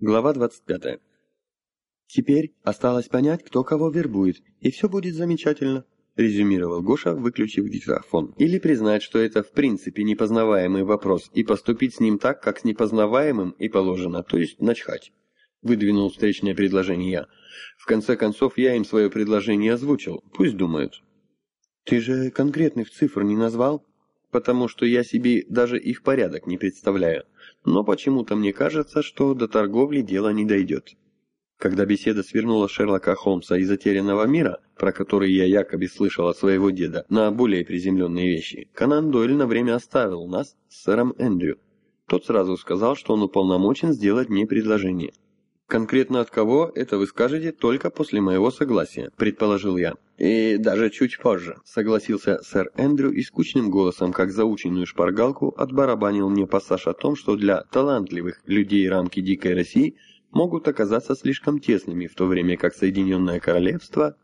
Глава 25. «Теперь осталось понять, кто кого вербует, и все будет замечательно», — резюмировал Гоша, выключив диктофон. «Или признать, что это в принципе непознаваемый вопрос, и поступить с ним так, как с непознаваемым и положено, то есть начхать», — выдвинул встречное предложение я. «В конце концов, я им свое предложение озвучил, пусть думают». «Ты же конкретных цифр не назвал?» «Потому что я себе даже их порядок не представляю. Но почему-то мне кажется, что до торговли дело не дойдет». Когда беседа свернула Шерлока Холмса из затерянного мира, про который я якобы слышал от своего деда, на более приземленные вещи, Конан Дойль на время оставил нас с сэром Эндрю. Тот сразу сказал, что он уполномочен сделать мне предложение. «Конкретно от кого, это вы скажете только после моего согласия», — предположил я. «И даже чуть позже», — согласился сэр Эндрю и скучным голосом, как заученную шпаргалку, отбарабанил мне пассаж о том, что для талантливых людей рамки дикой России могут оказаться слишком тесными, в то время как Соединенное Королевство...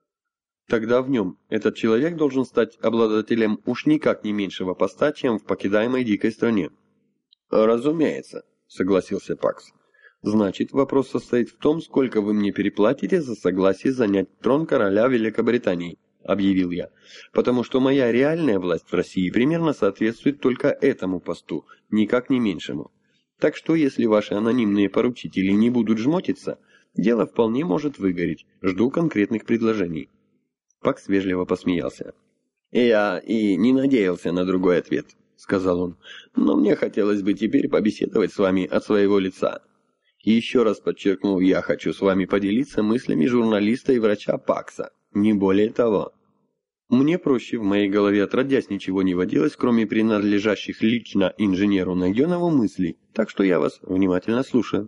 Тогда в нем этот человек должен стать обладателем уж никак не меньшего поста, чем в покидаемой дикой стране. «Разумеется», — согласился Пакс. «Значит, вопрос состоит в том, сколько вы мне переплатите за согласие занять трон короля Великобритании», — объявил я, «потому что моя реальная власть в России примерно соответствует только этому посту, никак не меньшему. Так что, если ваши анонимные поручители не будут жмотиться, дело вполне может выгореть. Жду конкретных предложений». Пакс вежливо посмеялся. «Я и не надеялся на другой ответ», — сказал он, «но мне хотелось бы теперь побеседовать с вами от своего лица. И еще раз подчеркну, я хочу с вами поделиться мыслями журналиста и врача Пакса, не более того». Мне проще, в моей голове отродясь ничего не водилось, кроме принадлежащих лично инженеру Найденову мыслей, так что я вас внимательно слушаю.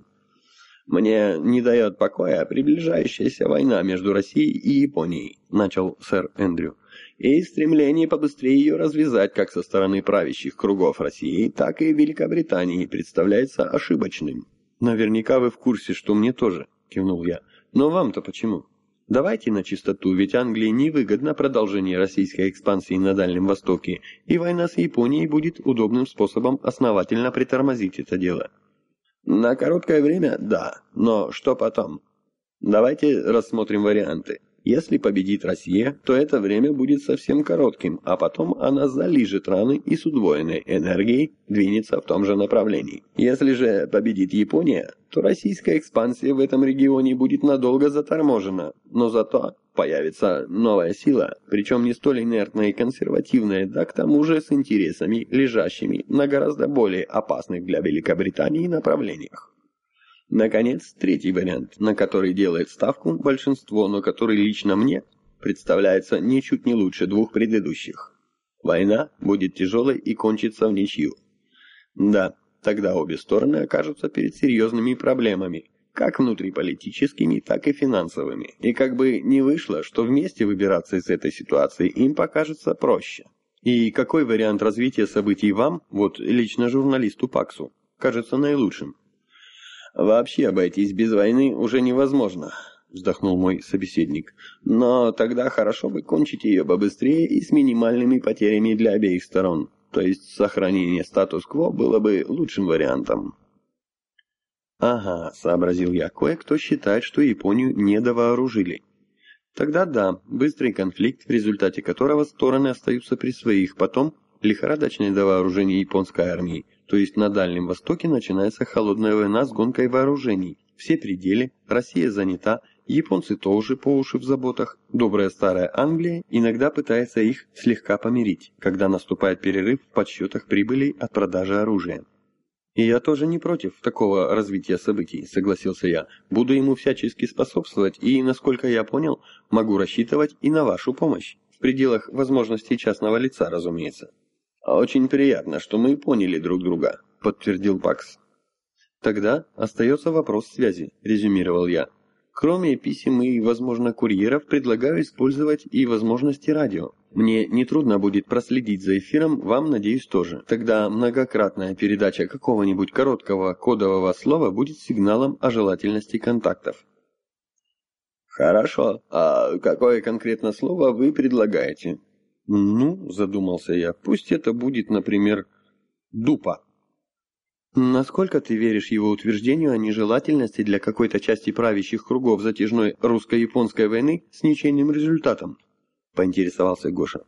«Мне не дает покоя приближающаяся война между Россией и Японией», — начал сэр Эндрю, «и стремление побыстрее ее развязать как со стороны правящих кругов России, так и Великобритании представляется ошибочным». «Наверняка вы в курсе, что мне тоже», — кивнул я. «Но вам-то почему? Давайте на чистоту, ведь Англии невыгодно продолжение российской экспансии на Дальнем Востоке, и война с Японией будет удобным способом основательно притормозить это дело». «На короткое время, да, но что потом? Давайте рассмотрим варианты. Если победит Россия, то это время будет совсем коротким, а потом она залижет раны и с удвоенной энергией двинется в том же направлении. Если же победит Япония, то российская экспансия в этом регионе будет надолго заторможена, но зато появится новая сила, причем не столь инертная и консервативная, да к тому же с интересами, лежащими на гораздо более опасных для Великобритании направлениях. Наконец, третий вариант, на который делает ставку большинство, но который лично мне представляется ничуть не лучше двух предыдущих. Война будет тяжелой и кончится в ничью. Да, тогда обе стороны окажутся перед серьезными проблемами, как внутриполитическими, так и финансовыми. И как бы ни вышло, что вместе выбираться из этой ситуации им покажется проще. И какой вариант развития событий вам, вот лично журналисту Паксу, кажется наилучшим? «Вообще обойтись без войны уже невозможно», — вздохнул мой собеседник. «Но тогда хорошо бы кончить ее побыстрее и с минимальными потерями для обеих сторон. То есть сохранение статус-кво было бы лучшим вариантом». «Ага», — сообразил я, — «кое-кто считает, что Японию недовооружили. Тогда да, быстрый конфликт, в результате которого стороны остаются при своих, потом лихорадочное довооружение японской армии. То есть на Дальнем Востоке начинается холодная война с гонкой вооружений. Все пределы, Россия занята, японцы тоже по уши в заботах. Добрая старая Англия иногда пытается их слегка помирить, когда наступает перерыв в подсчетах прибылей от продажи оружия». «И я тоже не против такого развития событий», — согласился я. «Буду ему всячески способствовать и, насколько я понял, могу рассчитывать и на вашу помощь. В пределах возможностей частного лица, разумеется». «Очень приятно, что мы поняли друг друга», — подтвердил Пакс. «Тогда остается вопрос связи», — резюмировал я. «Кроме писем и, возможно, курьеров, предлагаю использовать и возможности радио. Мне нетрудно будет проследить за эфиром, вам, надеюсь, тоже. Тогда многократная передача какого-нибудь короткого кодового слова будет сигналом о желательности контактов». «Хорошо. А какое конкретно слово вы предлагаете?» «Ну, — задумался я, — пусть это будет, например, дупа». Насколько ты веришь его утверждению о нежелательности для какой-то части правящих кругов затяжной русско-японской войны с ничейным результатом? Поинтересовался Гоша.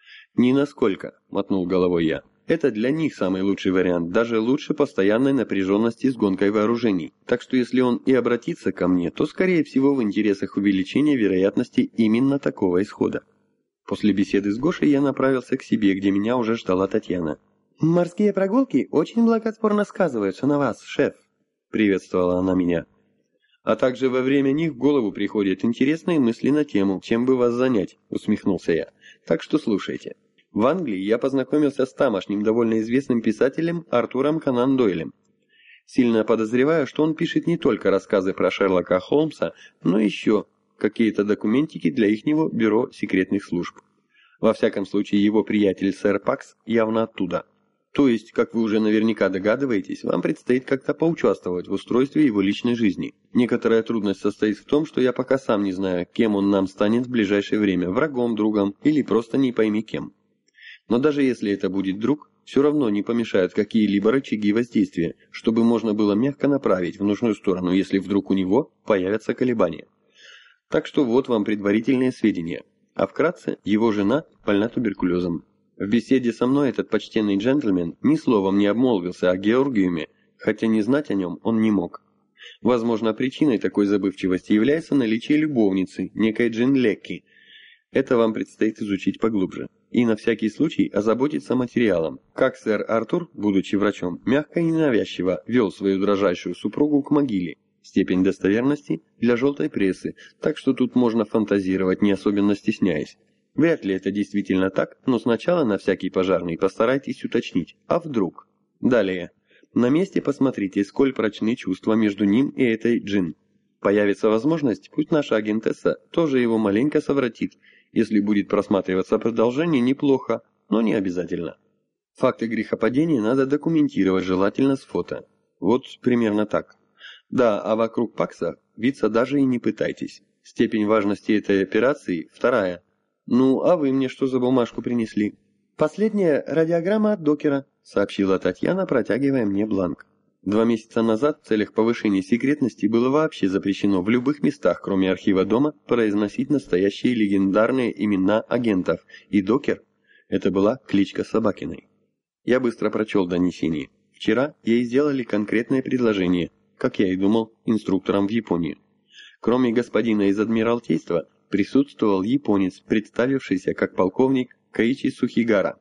Ни насколько, мотнул головой я. Это для них самый лучший вариант, даже лучше постоянной напряженности с гонкой вооружений. Так что если он и обратится ко мне, то скорее всего в интересах увеличения вероятности именно такого исхода. После беседы с Гошей я направился к себе, где меня уже ждала Татьяна. «Морские прогулки очень благотворно сказываются на вас, шеф», — приветствовала она меня. «А также во время них в голову приходят интересные мысли на тему, чем бы вас занять», — усмехнулся я. «Так что слушайте. В Англии я познакомился с тамошним довольно известным писателем Артуром Конан Дойлем. Сильно подозреваю, что он пишет не только рассказы про Шерлока Холмса, но еще какие-то документики для ихнего бюро секретных служб. Во всяком случае, его приятель сэр Пакс явно оттуда. То есть, как вы уже наверняка догадываетесь, вам предстоит как-то поучаствовать в устройстве его личной жизни. Некоторая трудность состоит в том, что я пока сам не знаю, кем он нам станет в ближайшее время, врагом, другом или просто не пойми кем. Но даже если это будет друг, все равно не помешают какие-либо рычаги воздействия, чтобы можно было мягко направить в нужную сторону, если вдруг у него появятся колебания. Так что вот вам предварительные сведения. А вкратце, его жена больна туберкулезом. В беседе со мной этот почтенный джентльмен ни словом не обмолвился о Георгиуме, хотя не знать о нем он не мог. Возможно, причиной такой забывчивости является наличие любовницы, некой Джин Лекки. Это вам предстоит изучить поглубже. И на всякий случай озаботиться материалом, как сэр Артур, будучи врачом, мягко и ненавязчиво вел свою дрожащую супругу к могиле. Степень достоверности для желтой прессы, так что тут можно фантазировать, не особенно стесняясь. Вряд ли это действительно так, но сначала на всякий пожарный постарайтесь уточнить. А вдруг? Далее. На месте посмотрите, сколь прочны чувства между ним и этой Джин. Появится возможность, пусть наша агентесса тоже его маленько совратит. Если будет просматриваться продолжение, неплохо, но не обязательно. Факты грехопадения надо документировать, желательно с фото. Вот примерно так. Да, а вокруг Пакса виться даже и не пытайтесь. Степень важности этой операции вторая. «Ну, а вы мне что за бумажку принесли?» «Последняя радиограмма от докера», — сообщила Татьяна, протягивая мне бланк. 2 месяца назад в целях повышения секретности было вообще запрещено в любых местах, кроме архива дома, произносить настоящие легендарные имена агентов, и докер — это была кличка Собакиной. Я быстро прочел донесение. Вчера ей сделали конкретное предложение, как я и думал, инструкторам в Японию. Кроме господина из Адмиралтейства, присутствовал японец, представившийся как полковник Каичи Сухигара.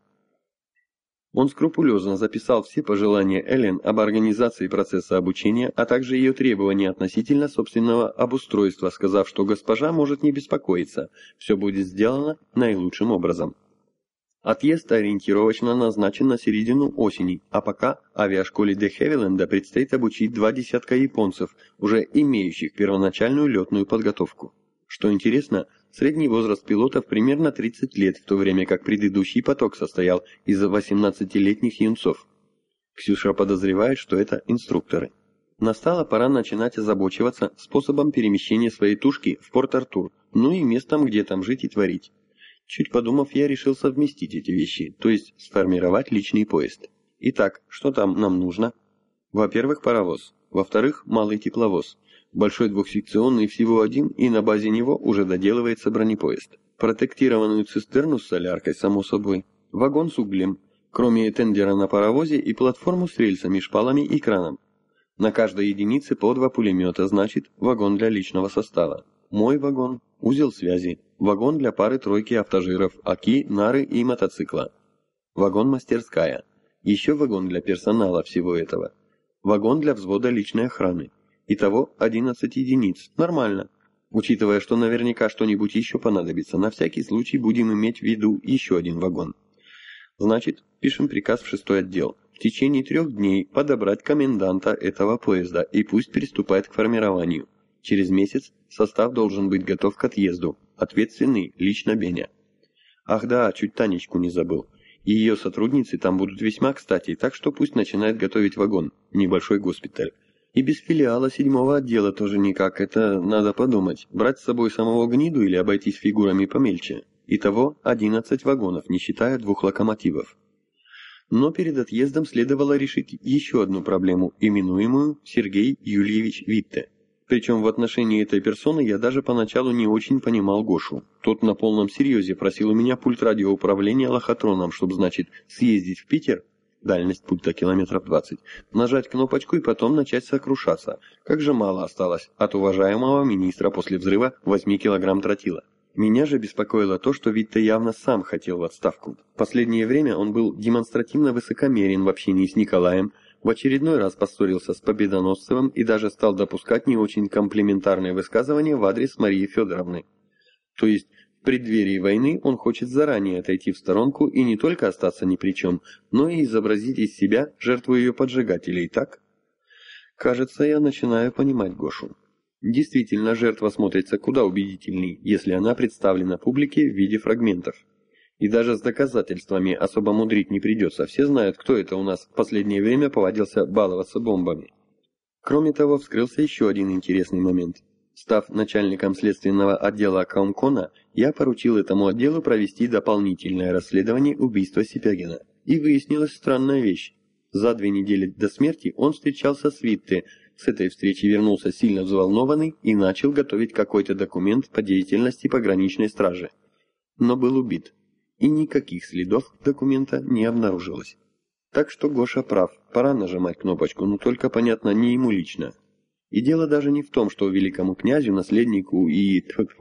Он скрупулезно записал все пожелания Эллен об организации процесса обучения, а также ее требования относительно собственного обустройства, сказав, что госпожа может не беспокоиться, все будет сделано наилучшим образом. Отъезд ориентировочно назначен на середину осени, а пока авиашколе де Хевиленда предстоит обучить 2 десятка японцев, уже имеющих первоначальную летную подготовку. Что интересно, средний возраст пилотов примерно 30 лет, в то время как предыдущий поток состоял из 18-летних юнцов. Ксюша подозревает, что это инструкторы. Настала пора начинать озабочиваться способом перемещения своей тушки в Порт-Артур, ну и местом, где там жить и творить. Чуть подумав, я решил совместить эти вещи, то есть сформировать личный поезд. Итак, что там нам нужно? Во-первых, паровоз. Во-вторых, малый тепловоз. Большой двухсекционный всего один, и на базе него уже доделывается бронепоезд. Протектированную цистерну с соляркой, само собой. Вагон с углем, кроме тендера на паровозе и платформу с рельсами, шпалами и краном. На каждой единице по 2 пулемета, значит, вагон для личного состава. Мой вагон, узел связи, вагон для пары-тройки автожиров, оки, нары и мотоцикла. Вагон-мастерская. Еще вагон для персонала всего этого. Вагон для взвода личной охраны. Итого 11 единиц. Нормально. Учитывая, что наверняка что-нибудь еще понадобится, на всякий случай будем иметь в виду еще один вагон. Значит, пишем приказ в 6-й отдел. В течение 3 дней подобрать коменданта этого поезда и пусть приступает к формированию. Через месяц состав должен быть готов к отъезду. Ответственный лично Беня. Ах да, чуть Танечку не забыл. Ее сотрудницы там будут весьма кстати, так что пусть начинает готовить вагон. Небольшой госпиталь. И без филиала 7-го отдела тоже никак, это надо подумать. Брать с собой самого гниду или обойтись фигурами помельче. Итого 11 вагонов, не считая 2 локомотивов. Но перед отъездом следовало решить еще одну проблему, именуемую Сергей Юльевич Витте. Причем в отношении этой персоны я даже поначалу не очень понимал Гошу. Тот на полном серьезе просил у меня пульт радиоуправления лохотроном, чтобы, значит, съездить в Питер, дальность пульта километров 20, нажать кнопочку и потом начать сокрушаться. Как же мало осталось от уважаемого министра после взрыва 8 килограмм тротила. Меня же беспокоило то, что Витте явно сам хотел в отставку. В последнее время он был демонстративно высокомерен в общении с Николаем, в очередной раз поссорился с Победоносцевым и даже стал допускать не очень комплиментарные высказывания в адрес Марии Федоровны. То есть в преддверии войны он хочет заранее отойти в сторонку и не только остаться ни при чем, но и изобразить из себя жертву ее поджигателей, так? Кажется, я начинаю понимать Гошу. Действительно, жертва смотрится куда убедительней, если она представлена публике в виде фрагментов. И даже с доказательствами особо мудрить не придется, все знают, кто это у нас в последнее время повадился баловаться бомбами. Кроме того, вскрылся еще один интересный момент. Став начальником следственного отдела Комкона, я поручил этому отделу провести дополнительное расследование убийства Сипягина. И выяснилась странная вещь. За 2 недели до смерти он встречался с Витте. С этой встречи вернулся сильно взволнованный и начал готовить какой-то документ по деятельности пограничной стражи. Но был убит. И никаких следов документа не обнаружилось. Так что Гоша прав, пора нажимать кнопочку, но только, понятно, не ему лично. И дело даже не в том, что великому князю, наследнику и,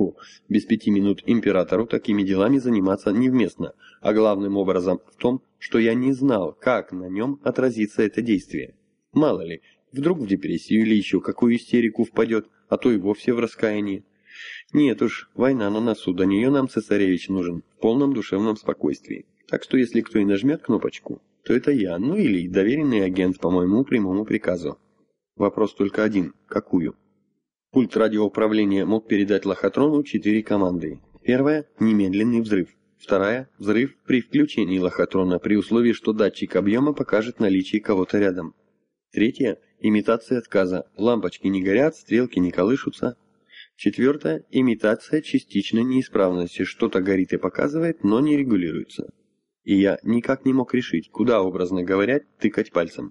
без 5 минут императору такими делами заниматься невместно, а главным образом в том, что я не знал, как на нем отразится это действие. Мало ли, вдруг в депрессию или еще какую истерику впадет, а то и вовсе в раскаяние. Нет уж, война на носу, до нее нам цесаревич нужен, в полном душевном спокойствии. Так что если кто и нажмет кнопочку, то это я, ну или доверенный агент по моему прямому приказу. Вопрос только один – какую? Пульт радиоуправления мог передать лохотрону 4 команды. Первая – немедленный взрыв. Вторая – взрыв при включении лохотрона, при условии, что датчик объема покажет наличие кого-то рядом. Третья – имитация отказа. Лампочки не горят, стрелки не колышутся. Четвертая – имитация частичной неисправности. Что-то горит и показывает, но не регулируется. И я никак не мог решить, куда, образно говоря, тыкать пальцем.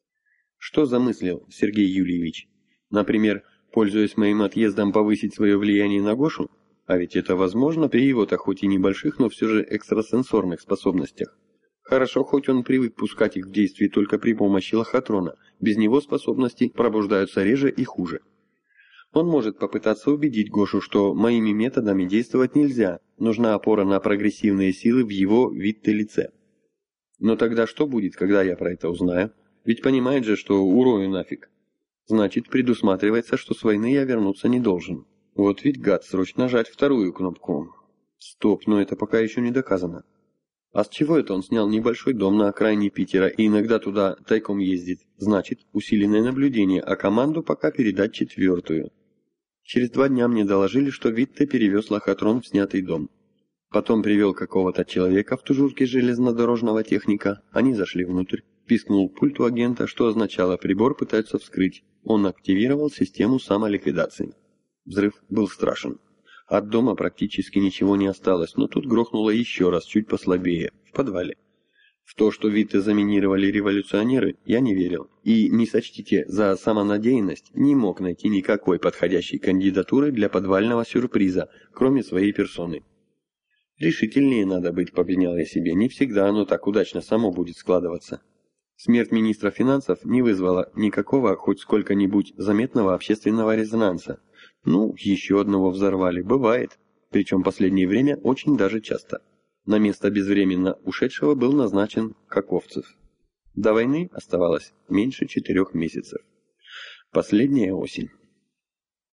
Что замыслил Сергей Юльевич? Например, пользуясь моим отъездом, повысить свое влияние на Гошу? А ведь это возможно при его-то хоть и небольших, но все же экстрасенсорных способностях. Хорошо, хоть он привык пускать их в действие только при помощи лохотрона. Без него способности пробуждаются реже и хуже. Он может попытаться убедить Гошу, что моими методами действовать нельзя, нужна опора на прогрессивные силы в его Витте-лице. Но тогда что будет, когда я про это узнаю? Ведь понимает же, что урою нафиг. Значит, предусматривается, что с войны я вернуться не должен. Вот ведь гад, срочно нажать вторую кнопку. Стоп, но это пока еще не доказано. А с чего это он снял небольшой дом на окраине Питера и иногда туда тайком ездит? Значит, усиленное наблюдение, а команду пока передать 4-ю. Через 2 дня мне доложили, что Витте перевез лохотрон в снятый дом. Потом привел какого-то человека в тужурке железнодорожного техника. Они зашли внутрь. Пискнул пульт у агента, что означало прибор пытаются вскрыть. Он активировал систему самоликвидации. Взрыв был страшен. От дома практически ничего не осталось, но тут грохнуло еще раз, чуть послабее, в подвале. В то, что Витте заминировали революционеры, я не верил. И, не сочтите за самонадеянность, не мог найти никакой подходящей кандидатуры для подвального сюрприза, кроме своей персоны. Решительнее надо быть, попенял я себе, не всегда оно так удачно само будет складываться. Смерть министра финансов не вызвала никакого хоть сколько-нибудь заметного общественного резонанса. Ну, еще одного взорвали, бывает. Причем последнее время очень даже часто. На место безвременно ушедшего был назначен Каковцев. До войны оставалось меньше 4 месяцев. Последняя осень.